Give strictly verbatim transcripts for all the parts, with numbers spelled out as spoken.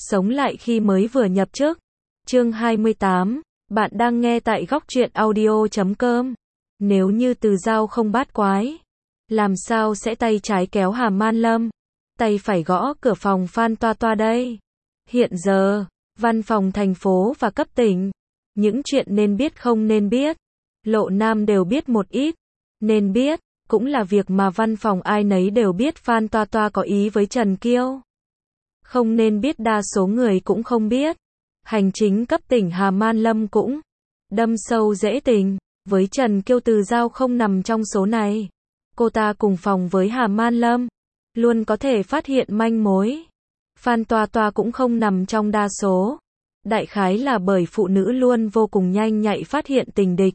Sống lại khi mới vừa nhập chức. Chương hai mươi tám, bạn đang nghe tại góc truyện audio chấm com. Nếu như Từ Dao không bát quái, làm sao sẽ tay trái kéo Hà Man Lâm, tay phải gõ cửa phòng Phan Toa Toa đây? Hiện giờ, văn phòng thành phố và cấp tỉnh, những chuyện nên biết không nên biết, Lộ Nam đều biết một ít. Nên biết, cũng là việc mà văn phòng ai nấy đều biết Phan Toa Toa có ý với Trần Kiêu. Không nên biết đa số người cũng không biết. Hành chính cấp tỉnh Hà Man Lâm cũng đâm sâu rễ tình với Trần Kiêu. Từ Dao không nằm trong số này. Cô ta cùng phòng với Hà Man Lâm, luôn có thể phát hiện manh mối. Phan Toa Toa cũng không nằm trong đa số. Đại khái là bởi phụ nữ luôn vô cùng nhanh nhạy phát hiện tình địch.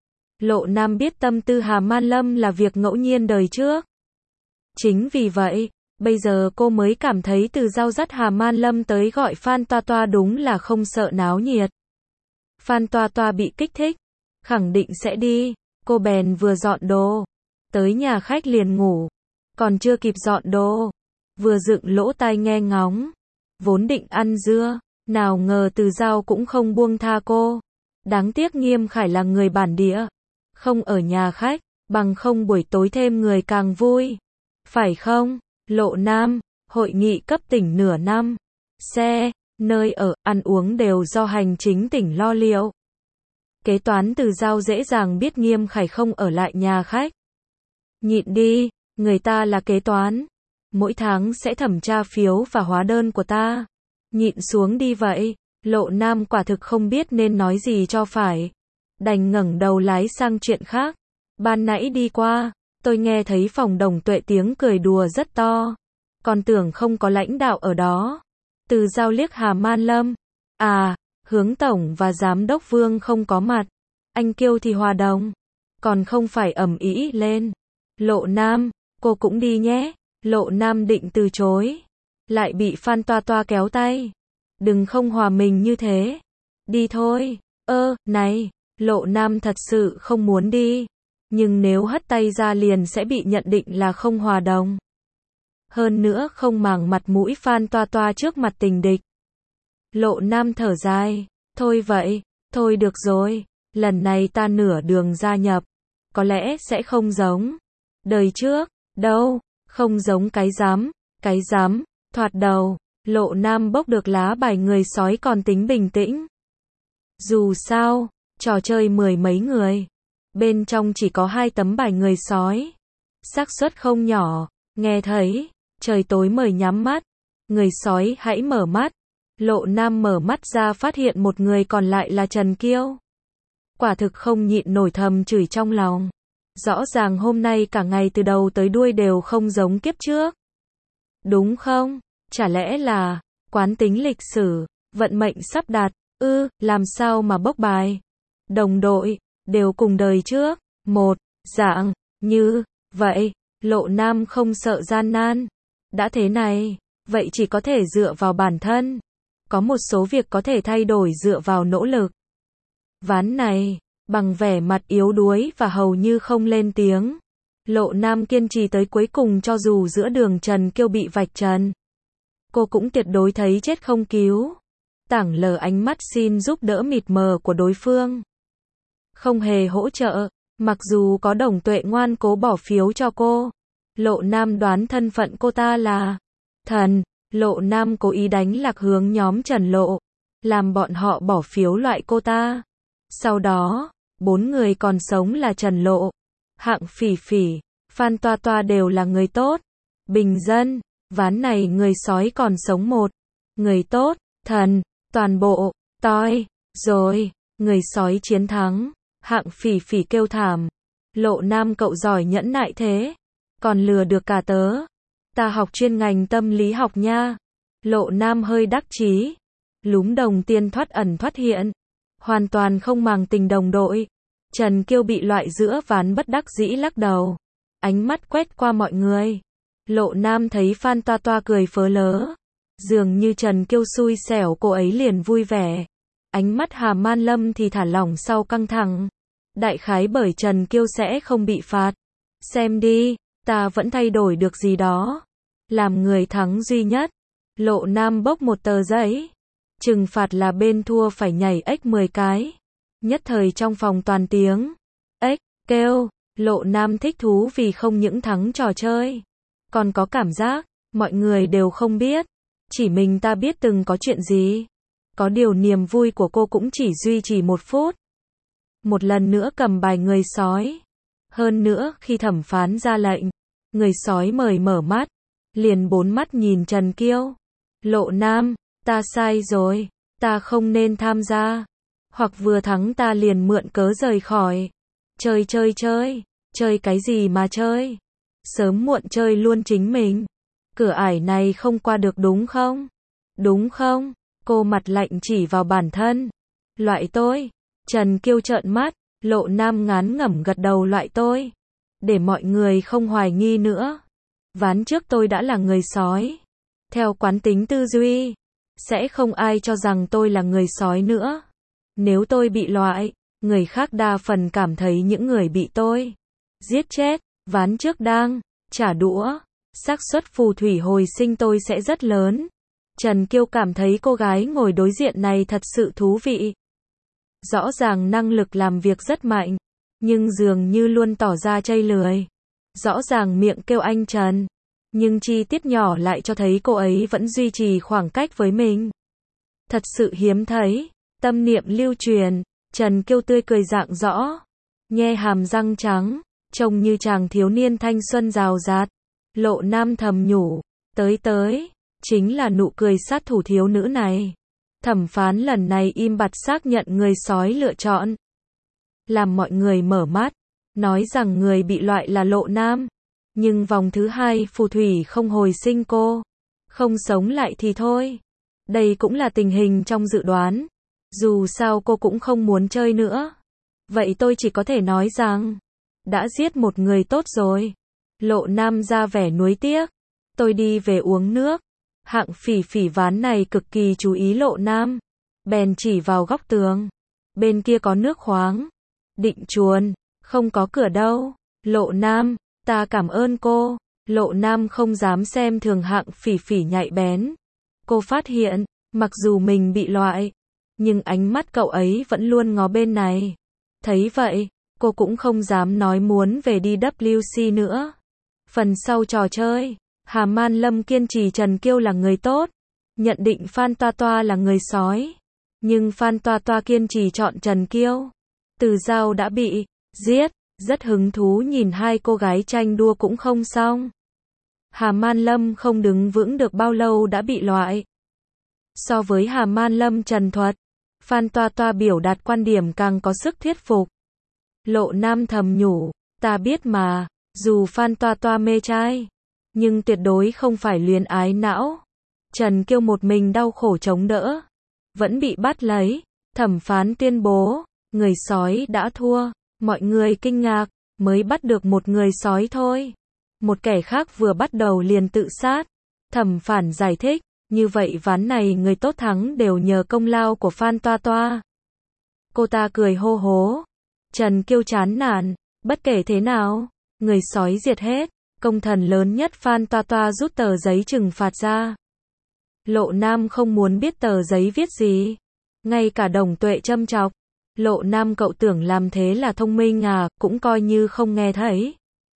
Lộ Nam biết tâm tư Hà Man Lâm là việc ngẫu nhiên đời trước. Chính vì vậy, bây giờ cô mới cảm thấy Từ Dao dắt Hà Man Lâm tới gọi Phan Toa Toa đúng là không sợ náo nhiệt. Phan Toa Toa bị kích thích, khẳng định sẽ đi, cô bèn vừa dọn đồ, tới nhà khách liền ngủ, còn chưa kịp dọn đồ, vừa dựng lỗ tai nghe ngóng, vốn định ăn dưa, nào ngờ Từ Dao cũng không buông tha cô. Đáng tiếc Nghiêm Khải là người bản địa, không ở nhà khách, bằng không buổi tối thêm người càng vui. Phải không, Lộ Nam? Hội nghị cấp tỉnh nửa năm, xe, nơi ở, ăn uống đều do hành chính tỉnh lo liệu. Kế toán Từ Dao dễ dàng biết Nghiêm Khải không ở lại nhà khách. Nhịn đi, người ta là kế toán, mỗi tháng sẽ thẩm tra phiếu và hóa đơn của ta. Nhịn xuống đi vậy. Lộ Nam quả thực không biết nên nói gì cho phải, đành ngẩng đầu lái sang chuyện khác. Ban nãy đi qua, tôi nghe thấy phòng Đồng Tuệ tiếng cười đùa rất to, còn tưởng không có lãnh đạo ở đó. Từ Dao liếc Hà Man Lâm, à, hướng tổng và giám đốc Vương không có mặt, anh Kiêu thì hòa đồng, còn không phải ầm ĩ lên. Lộ Nam, cô cũng đi nhé. Lộ Nam định từ chối, lại bị Phan Toa Toa kéo tay. Đừng không hòa mình như thế. Đi thôi. Ơ, này, Lộ Nam thật sự không muốn đi, nhưng nếu hất tay ra liền sẽ bị nhận định là không hòa đồng. Hơn nữa không màng mặt mũi Phan Toa Toa trước mặt tình địch. Lộ Nam thở dài, thôi vậy, thôi được rồi, lần này ta nửa đường gia nhập, có lẽ sẽ không giống đời trước, đâu, không giống cái rắm, cái rắm, thoạt đầu. Lộ Nam bốc được lá bài người sói còn tính bình tĩnh. Dù sao, trò chơi mười mấy người, bên trong chỉ có hai tấm bài người sói, xác suất không nhỏ. Nghe thấy trời tối mời nhắm mắt, người sói hãy mở mắt. Lộ Nam mở mắt ra phát hiện một người còn lại là Trần Kiêu. Quả thực không nhịn nổi thầm chửi trong lòng. Rõ ràng hôm nay cả ngày từ đầu tới đuôi đều không giống kiếp trước. Đúng không? Chả lẽ là quán tính lịch sử, vận mệnh sắp đặt, ư, ừ, làm sao mà bốc bài? Đồng đội, đều cùng đời trước, một dạng, như vậy. Lộ Nam không sợ gian nan. Đã thế này, vậy chỉ có thể dựa vào bản thân. Có một số việc có thể thay đổi dựa vào nỗ lực. Ván này, bằng vẻ mặt yếu đuối và hầu như không lên tiếng, Lộ Nam kiên trì tới cuối cùng cho dù giữa đường Trần Kiêu bị vạch trần. Cô cũng tuyệt đối thấy chết không cứu. Tảng lờ ánh mắt xin giúp đỡ mịt mờ của đối phương. Không hề hỗ trợ, mặc dù có Đồng Tuệ ngoan cố bỏ phiếu cho cô. Lộ Nam đoán thân phận cô ta là thần. Lộ Nam cố ý đánh lạc hướng nhóm Trần Lộ, làm bọn họ bỏ phiếu loại cô ta. Sau đó, bốn người còn sống là Trần Lộ, Hạng Phỉ Phỉ, Phan Toa Toa đều là người tốt, bình dân. Ván này người sói còn sống một người tốt, thần, toàn bộ, toi, rồi, người sói chiến thắng. Hạng Phỉ Phỉ kêu thảm. Lộ Nam cậu giỏi nhẫn nại thế, còn lừa được cả tớ. Ta học chuyên ngành tâm lý học nha. Lộ Nam hơi đắc chí, lúm đồng tiền thoát ẩn thoát hiện, hoàn toàn không màng tình đồng đội. Trần Kiêu bị loại giữa ván bất đắc dĩ lắc đầu, ánh mắt quét qua mọi người. Lộ Nam thấy Phan Toa Toa cười phớ lớ, dường như Trần Kiêu xui xẻo cô ấy liền vui vẻ. Ánh mắt Hà Man Lâm thì thả lỏng sau căng thẳng. Đại khái bởi Trần Kiêu sẽ không bị phạt. Xem đi, ta vẫn thay đổi được gì đó. Làm người thắng duy nhất. Lộ Nam bốc một tờ giấy. Trừng phạt là bên thua phải nhảy ếch mười cái. Nhất thời trong phòng toàn tiếng ếch kêu. Lộ Nam thích thú vì không những thắng trò chơi, còn có cảm giác mọi người đều không biết, chỉ mình ta biết từng có chuyện gì. Có điều niềm vui của cô cũng chỉ duy trì một phút. Một lần nữa cầm bài người sói. Hơn nữa khi thẩm phán ra lệnh, người sói mời mở mắt, liền bốn mắt nhìn Trần Kiêu. Lộ Nam, ta sai rồi, ta không nên tham gia. Hoặc vừa thắng ta liền mượn cớ rời khỏi. Chơi chơi chơi, chơi cái gì mà chơi? Sớm muộn chơi luôn chính mình. Cửa ải này không qua được đúng không? Đúng không? Cô mặt lạnh chỉ vào bản thân. Loại tôi. Trần Kiêu trợn mắt, Lộ Nam ngán ngẩm gật đầu loại tôi. Để mọi người không hoài nghi nữa. Ván trước tôi đã là người sói. Theo quán tính tư duy, sẽ không ai cho rằng tôi là người sói nữa. Nếu tôi bị loại, người khác đa phần cảm thấy những người bị tôi giết chết, ván trước đang trả đũa, xác suất phù thủy hồi sinh tôi sẽ rất lớn. Trần Kiêu cảm thấy cô gái ngồi đối diện này thật sự thú vị. Rõ ràng năng lực làm việc rất mạnh, nhưng dường như luôn tỏ ra chây lười. Rõ ràng miệng kêu anh Trần, nhưng chi tiết nhỏ lại cho thấy cô ấy vẫn duy trì khoảng cách với mình. Thật sự hiếm thấy. Tâm niệm lưu truyền, Trần Kiêu tươi cười rạng rõ, nhe hàm răng trắng, trông như chàng thiếu niên thanh xuân rào rạt. Lộ Nam thầm nhủ, tới tới, chính là nụ cười sát thủ thiếu nữ này. Thẩm phán lần này im bặt xác nhận người sói lựa chọn. Làm mọi người mở mắt, nói rằng người bị loại là Lộ Nam. Nhưng vòng thứ hai phù thủy không hồi sinh cô. Không sống lại thì thôi. Đây cũng là tình hình trong dự đoán. Dù sao cô cũng không muốn chơi nữa. Vậy tôi chỉ có thể nói rằng, đã giết một người tốt rồi. Lộ Nam ra vẻ nuối tiếc. Tôi đi về uống nước. Hạng Phỉ Phỉ ván này cực kỳ chú ý Lộ Nam. Bèn chỉ vào góc tường. Bên kia có nước khoáng. Định chuồn, không có cửa đâu. Lộ Nam, ta cảm ơn cô. Lộ Nam không dám xem thường Hạng Phỉ Phỉ nhạy bén. Cô phát hiện, mặc dù mình bị loại, nhưng ánh mắt cậu ấy vẫn luôn ngó bên này. Thấy vậy, cô cũng không dám nói muốn về đi W C nữa. Phần sau trò chơi, Hà Man Lâm kiên trì Trần Kiêu là người tốt, nhận định Phan Toa Toa là người sói. Nhưng Phan Toa Toa kiên trì chọn Trần Kiêu. Từ Giao đã bị giết, rất hứng thú nhìn hai cô gái tranh đua cũng không xong. Hà Man Lâm không đứng vững được bao lâu đã bị loại. So với Hà Man Lâm Trần Thuật, Phan Toa Toa biểu đạt quan điểm càng có sức thuyết phục. Lộ Nam thầm nhủ, ta biết mà, dù Phan Toa Toa mê trai, nhưng tuyệt đối không phải luyến ái não. Trần Kiêu một mình đau khổ chống đỡ, vẫn bị bắt lấy. Thẩm phán tuyên bố, người sói đã thua. Mọi người kinh ngạc, mới bắt được một người sói thôi. Một kẻ khác vừa bắt đầu liền tự sát. Thẩm phán giải thích, như vậy ván này người tốt thắng đều nhờ công lao của Phan Toa Toa. Cô ta cười hô hố. Trần Kiêu chán nản, bất kể thế nào, người sói diệt hết. Công thần lớn nhất Phan Toa Toa rút tờ giấy trừng phạt ra. Lộ Nam không muốn biết tờ giấy viết gì. Ngay cả Đồng Tuệ châm chọc. Lộ Nam cậu tưởng làm thế là thông minh à, cũng coi như không nghe thấy.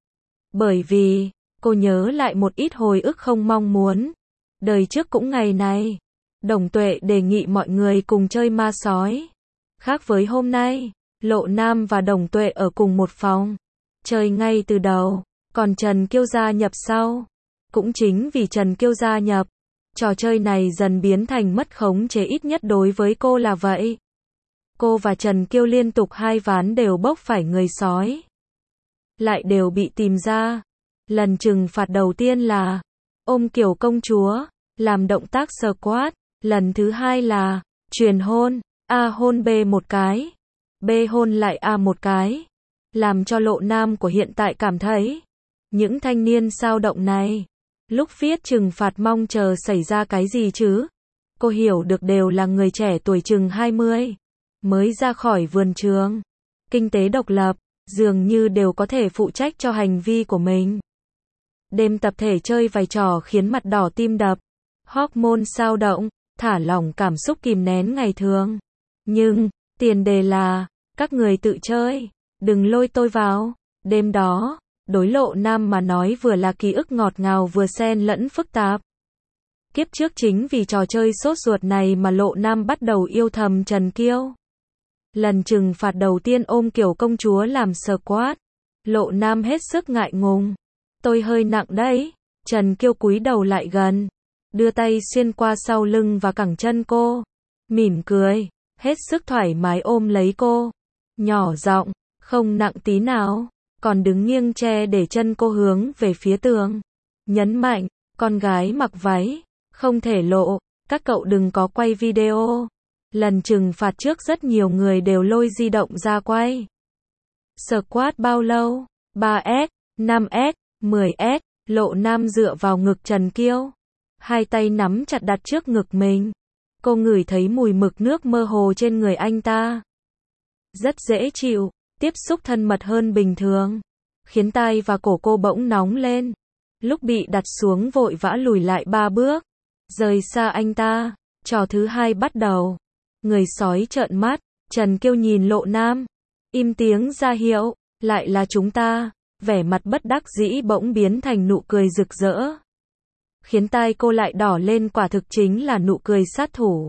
Bởi vì, cô nhớ lại một ít hồi ức không mong muốn. Đời trước cũng ngày này, Đồng Tuệ đề nghị mọi người cùng chơi ma sói. Khác với hôm nay, Lộ Nam và Đồng Tuệ ở cùng một phòng. Chơi ngay từ đầu, còn Trần Kiêu gia nhập sau. Cũng chính vì Trần Kiêu gia nhập, trò chơi này dần biến thành mất khống chế, ít nhất đối với cô là vậy. Cô và Trần Kiêu liên tục hai ván đều bốc phải người sói. Lại đều bị tìm ra. Lần trừng phạt đầu tiên là ôm kiểu công chúa, làm động tác squat. Lần thứ hai là truyền hôn, A hôn B một cái, B hôn lại A một cái. Làm cho Lộ Nam của hiện tại cảm thấy, những thanh niên sao động này, lúc viết trừng phạt mong chờ xảy ra cái gì chứ. Cô hiểu được đều là người trẻ tuổi chừng hai mươi, mới ra khỏi vườn trường, kinh tế độc lập, dường như đều có thể phụ trách cho hành vi của mình. Đêm tập thể chơi vài trò khiến mặt đỏ tim đập. hormone dao động, thả lỏng cảm xúc kìm nén ngày thường. Nhưng, tiền đề là, các người tự chơi, đừng lôi tôi vào. Đêm đó, đối Lộ Nam mà nói vừa là ký ức ngọt ngào vừa xen lẫn phức tạp. Kiếp trước chính vì trò chơi sốt ruột này mà Lộ Nam bắt đầu yêu thầm Trần Kiêu. Lần trừng phạt đầu tiên ôm kiểu công chúa làm squat, Lộ Nam hết sức ngại ngùng. Tôi hơi nặng đấy. Trần Kiêu cúi đầu lại gần, đưa tay xuyên qua sau lưng và cẳng chân cô, mỉm cười, hết sức thoải mái ôm lấy cô. Nhỏ giọng, không nặng tí nào, còn đứng nghiêng che để chân cô hướng về phía tường. Nhấn mạnh, con gái mặc váy, không thể lộ, các cậu đừng có quay video. Lần trừng phạt trước rất nhiều người đều lôi di động ra quay. Squat bao lâu? ba ét, năm ét, mười ét, Lộ Nam dựa vào ngực Trần Kiêu, hai tay nắm chặt đặt trước ngực mình. Cô ngửi thấy mùi mực nước mơ hồ trên người anh ta. Rất dễ chịu, tiếp xúc thân mật hơn bình thường, khiến tai và cổ cô bỗng nóng lên. Lúc bị đặt xuống vội vã lùi lại ba bước, rời xa anh ta. Trò thứ hai bắt đầu. Người sói trợn mắt, Trần Kiêu nhìn Lộ Nam, im tiếng ra hiệu, lại là chúng ta. Vẻ mặt bất đắc dĩ bỗng biến thành nụ cười rực rỡ, khiến tai cô lại đỏ lên, quả thực chính là nụ cười sát thủ.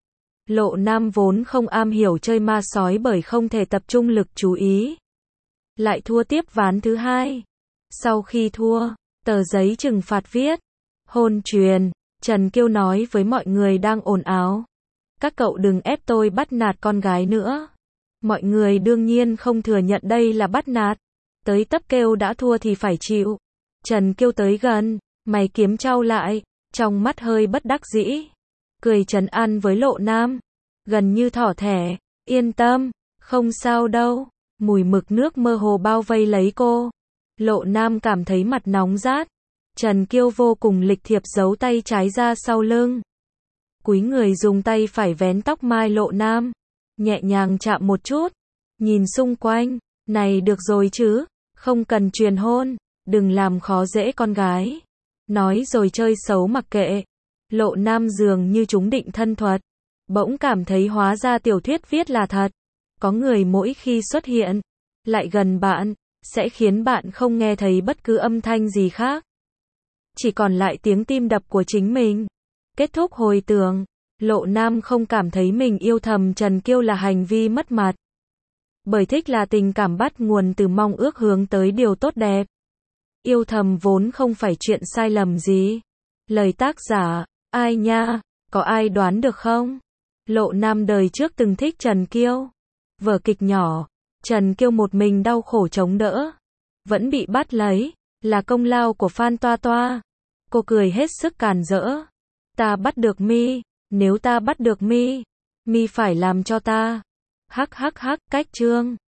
Lộ Nam vốn không am hiểu chơi ma sói bởi không thể tập trung lực chú ý, lại thua tiếp ván thứ hai. Sau khi thua, tờ giấy trừng phạt viết hôn truyền. Trần Kiêu nói với mọi người đang ồn ào, các cậu đừng ép tôi bắt nạt con gái nữa. Mọi người đương nhiên không thừa nhận đây là bắt nạt, tới tấp kêu đã thua thì phải chịu. Trần Kiêu tới gần, mày kiếm trao lại, trong mắt hơi bất đắc dĩ, cười trấn an với Lộ Nam, gần như thỏ thẻ, yên tâm, không sao đâu. Mùi mực nước mơ hồ bao vây lấy cô. Lộ Nam cảm thấy mặt nóng rát. Trần Kiêu vô cùng lịch thiệp giấu tay trái ra sau lưng, cúi người dùng tay phải vén tóc mai Lộ Nam, nhẹ nhàng chạm một chút, nhìn xung quanh. Này được rồi chứ, không cần truyền hôn, đừng làm khó dễ con gái. Nói rồi chơi xấu mặc kệ. Lộ Nam dường như trúng định thân thuật, bỗng cảm thấy hóa ra tiểu thuyết viết là thật. Có người mỗi khi xuất hiện, lại gần bạn, sẽ khiến bạn không nghe thấy bất cứ âm thanh gì khác, chỉ còn lại tiếng tim đập của chính mình. Kết thúc hồi tưởng, Lộ Nam không cảm thấy mình yêu thầm Trần Kiêu là hành vi mất mặt, bởi thích là tình cảm bắt nguồn từ mong ước hướng tới điều tốt đẹp. Yêu thầm vốn không phải chuyện sai lầm gì. Lời tác giả, ai nha, có ai đoán được không? Lộ Nam đời trước từng thích Trần Kiêu. Vở kịch nhỏ, Trần Kiêu một mình đau khổ chống đỡ, vẫn bị bắt lấy, là công lao của Phan Toa Toa. Cô cười hết sức càn rỡ. Ta bắt được mi, nếu ta bắt được mi, mi phải làm cho ta. Hắc hắc hắc, cách chương.